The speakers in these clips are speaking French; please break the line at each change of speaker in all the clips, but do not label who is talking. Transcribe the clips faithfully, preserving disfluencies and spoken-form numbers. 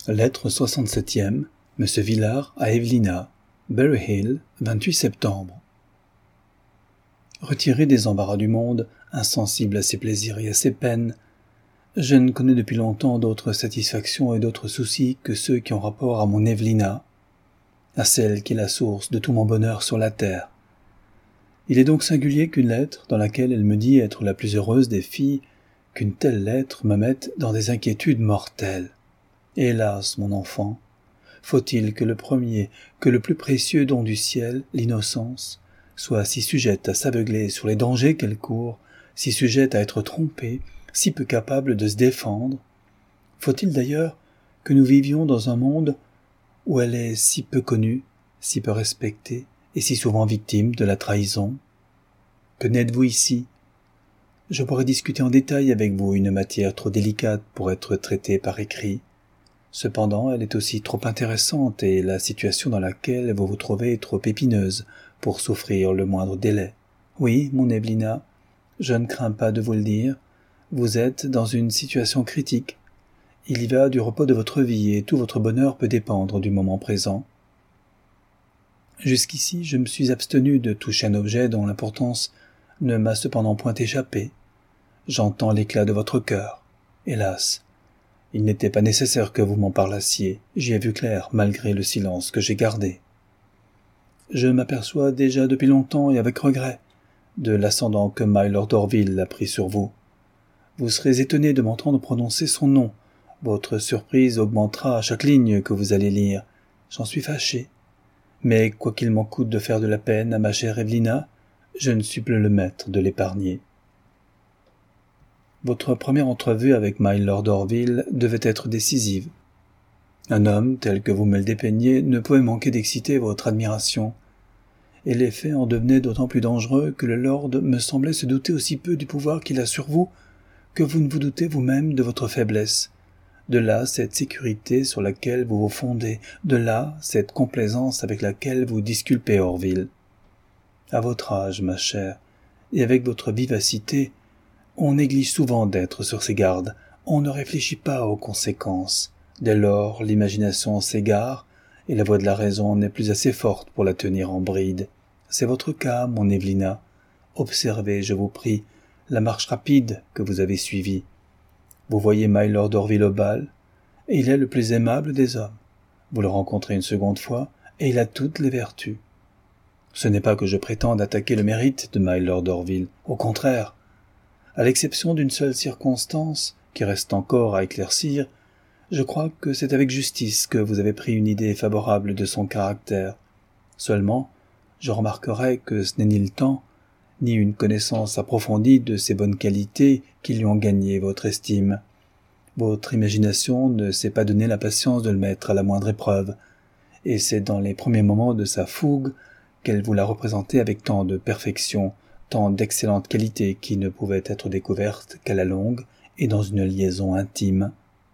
Lettre soixante-septième, Monsieur Villard à Evelina, Berry Hill, vingt-huit septembre. Retiré des embarras du monde, insensible à ses plaisirs et à ses peines, je ne connais depuis longtemps d'autres satisfactions et d'autres soucis que ceux qui ont rapport à mon Evelina, à celle qui est la source de tout mon bonheur sur la terre. Il est donc singulier qu'une lettre, dans laquelle elle me dit être la plus heureuse des filles, qu'une telle lettre me mette dans des inquiétudes mortelles. Hélas, mon enfant, faut-il que le premier, que le plus précieux don du ciel, l'innocence, soit si sujette à s'aveugler sur les dangers qu'elle court, si sujette à être trompée, si peu capable de se défendre? Faut-il d'ailleurs que nous vivions dans un monde où elle est si peu connue, si peu respectée, et si souvent victime de la trahison? Que n'êtes-vous ici? Je pourrais discuter en détail avec vous une matière trop délicate pour être traitée par écrit. Cependant, elle est aussi trop intéressante et la situation dans laquelle vous vous trouvez est trop épineuse pour souffrir le moindre délai. Oui, mon Evelina, je ne crains pas de vous le dire, vous êtes dans une situation critique. Il y va du repos de votre vie et tout votre bonheur peut dépendre du moment présent. Jusqu'ici, je me suis abstenu de toucher un objet dont l'importance ne m'a cependant point échappé. J'entends l'éclat de votre cœur. Hélas, il n'était pas nécessaire que vous m'en parlassiez, j'y ai vu clair, malgré le silence que j'ai gardé. Je m'aperçois déjà depuis longtemps et avec regret de l'ascendant que Mylord Orville a pris sur vous. Vous serez étonné de m'entendre prononcer son nom. Votre surprise augmentera à chaque ligne que vous allez lire. J'en suis fâché. Mais quoiqu'il m'en coûte de faire de la peine à ma chère Evelina, je ne suis plus le maître de l'épargner. Votre première entrevue avec Mylord Orville devait être décisive. Un homme, tel que vous me le dépeignez, ne pouvait manquer d'exciter votre admiration, et l'effet en devenait d'autant plus dangereux que le lord me semblait se douter aussi peu du pouvoir qu'il a sur vous que vous ne vous doutez vous-même de votre faiblesse. De là cette sécurité sur laquelle vous vous fondez, de là cette complaisance avec laquelle vous disculpez Orville. À votre âge, ma chère, et avec votre vivacité, on néglige souvent d'être sur ses gardes, on ne réfléchit pas aux conséquences. Dès lors, l'imagination s'égare, et la voix de la raison n'est plus assez forte pour la tenir en bride. C'est votre cas, mon Evelina. Observez, je vous prie, la marche rapide que vous avez suivie. Vous voyez Mylord Orville au bal, et il est le plus aimable des hommes. Vous le rencontrez une seconde fois, et il a toutes les vertus. Ce n'est pas que je prétende attaquer le mérite de Mylord Orville, au contraire. À l'exception d'une seule circonstance, qui reste encore à éclaircir, je crois que c'est avec justice que vous avez pris une idée favorable de son caractère. Seulement, je remarquerai que ce n'est ni le temps, ni une connaissance approfondie de ses bonnes qualités qui lui ont gagné votre estime. Votre imagination ne s'est pas donné la patience de le mettre à la moindre épreuve, et c'est dans les premiers moments de sa fougue qu'elle vous l'a représenté avec tant de perfection, tant d'excellentes qualités qui ne pouvaient être découvertes qu'à la longue et dans une liaison intime.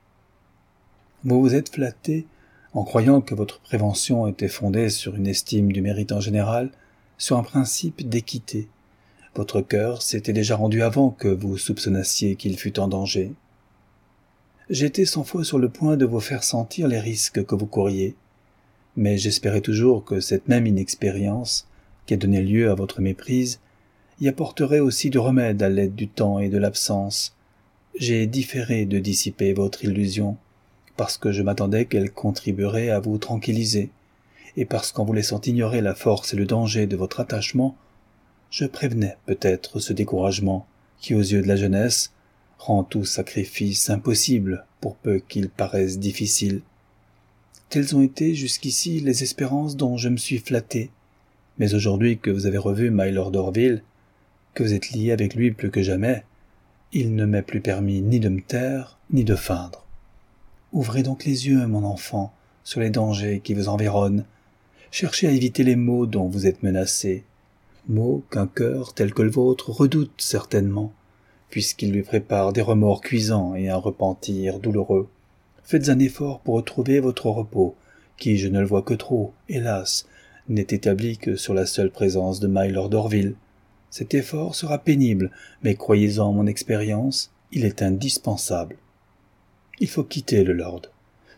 Vous vous êtes flatté en croyant que votre prévention était fondée sur une estime du mérite en général, sur un principe d'équité. Votre cœur s'était déjà rendu avant que vous soupçonnassiez qu'il fût en danger. J'étais cent fois sur le point de vous faire sentir les risques que vous couriez, mais j'espérais toujours que cette même inexpérience, qui a donné lieu à votre méprise, y apporterait aussi du remède à l'aide du temps et de l'absence. J'ai différé de dissiper votre illusion, parce que je m'attendais qu'elle contribuerait à vous tranquilliser, et parce qu'en vous laissant ignorer la force et le danger de votre attachement, je prévenais peut-être ce découragement qui, aux yeux de la jeunesse, rend tout sacrifice impossible pour peu qu'il paraisse difficile. Telles ont été jusqu'ici les espérances dont je me suis flatté, mais aujourd'hui que vous avez revu Mylord Orville, que vous êtes lié avec lui plus que jamais, il ne m'est plus permis ni de me taire, ni de feindre. Ouvrez donc les yeux, mon enfant, sur les dangers qui vous environnent. Cherchez à éviter les maux dont vous êtes menacé, maux qu'un cœur tel que le vôtre redoute certainement, puisqu'il lui prépare des remords cuisants et un repentir douloureux. Faites un effort pour retrouver votre repos, qui, je ne le vois que trop, hélas, n'est établi que sur la seule présence de Mylord Orville. Cet effort sera pénible, mais croyez-en mon expérience, il est indispensable. Il faut quitter le lord.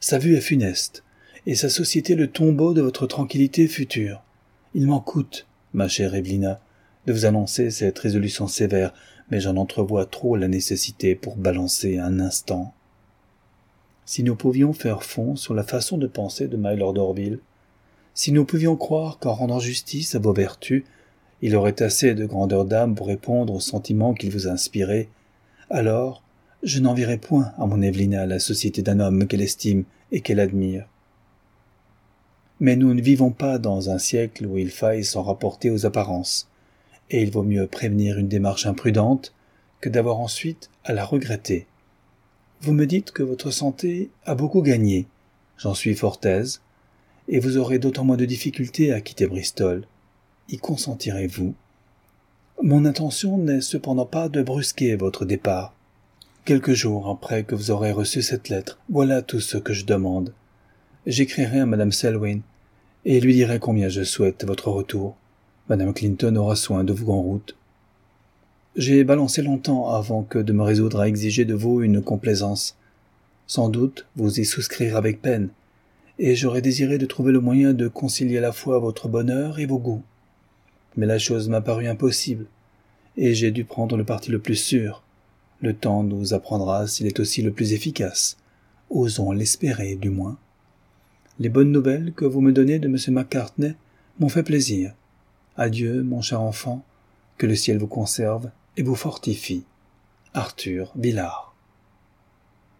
Sa vue est funeste, et sa société le tombeau de votre tranquillité future. Il m'en coûte, ma chère Evelina, de vous annoncer cette résolution sévère, mais j'en entrevois trop la nécessité pour balancer un instant. Si nous pouvions faire fond sur la façon de penser de Mylord Orville, si nous pouvions croire qu'en rendant justice à vos vertus, il aurait assez de grandeur d'âme pour répondre aux sentiments qu'il vous a inspirés, alors je n'envierais point à mon Evelina la société d'un homme qu'elle estime et qu'elle admire. Mais nous ne vivons pas dans un siècle où il faille s'en rapporter aux apparences, et il vaut mieux prévenir une démarche imprudente que d'avoir ensuite à la regretter. Vous me dites que votre santé a beaucoup gagné, j'en suis fort aise, et vous aurez d'autant moins de difficultés à quitter Bristol. Y consentirez-vous? Mon intention n'est cependant pas de brusquer votre départ. Quelques jours après que vous aurez reçu cette lettre, voilà tout ce que je demande. J'écrirai à Madame Selwyn, et lui dirai combien je souhaite votre retour. Madame Clinton aura soin de vous en route. J'ai balancé longtemps avant que de me résoudre à exiger de vous une complaisance. Sans doute vous y souscrire avec peine, et j'aurais désiré de trouver le moyen de concilier à la fois votre bonheur et vos goûts. Mais la chose m'a paru impossible, et j'ai dû prendre le parti le plus sûr. Le temps nous apprendra s'il est aussi le plus efficace. Osons l'espérer, du moins. Les bonnes nouvelles que vous me donnez de M. Macartney m'ont fait plaisir. Adieu, mon cher enfant, que le ciel vous conserve et vous fortifie. Arthur Villard.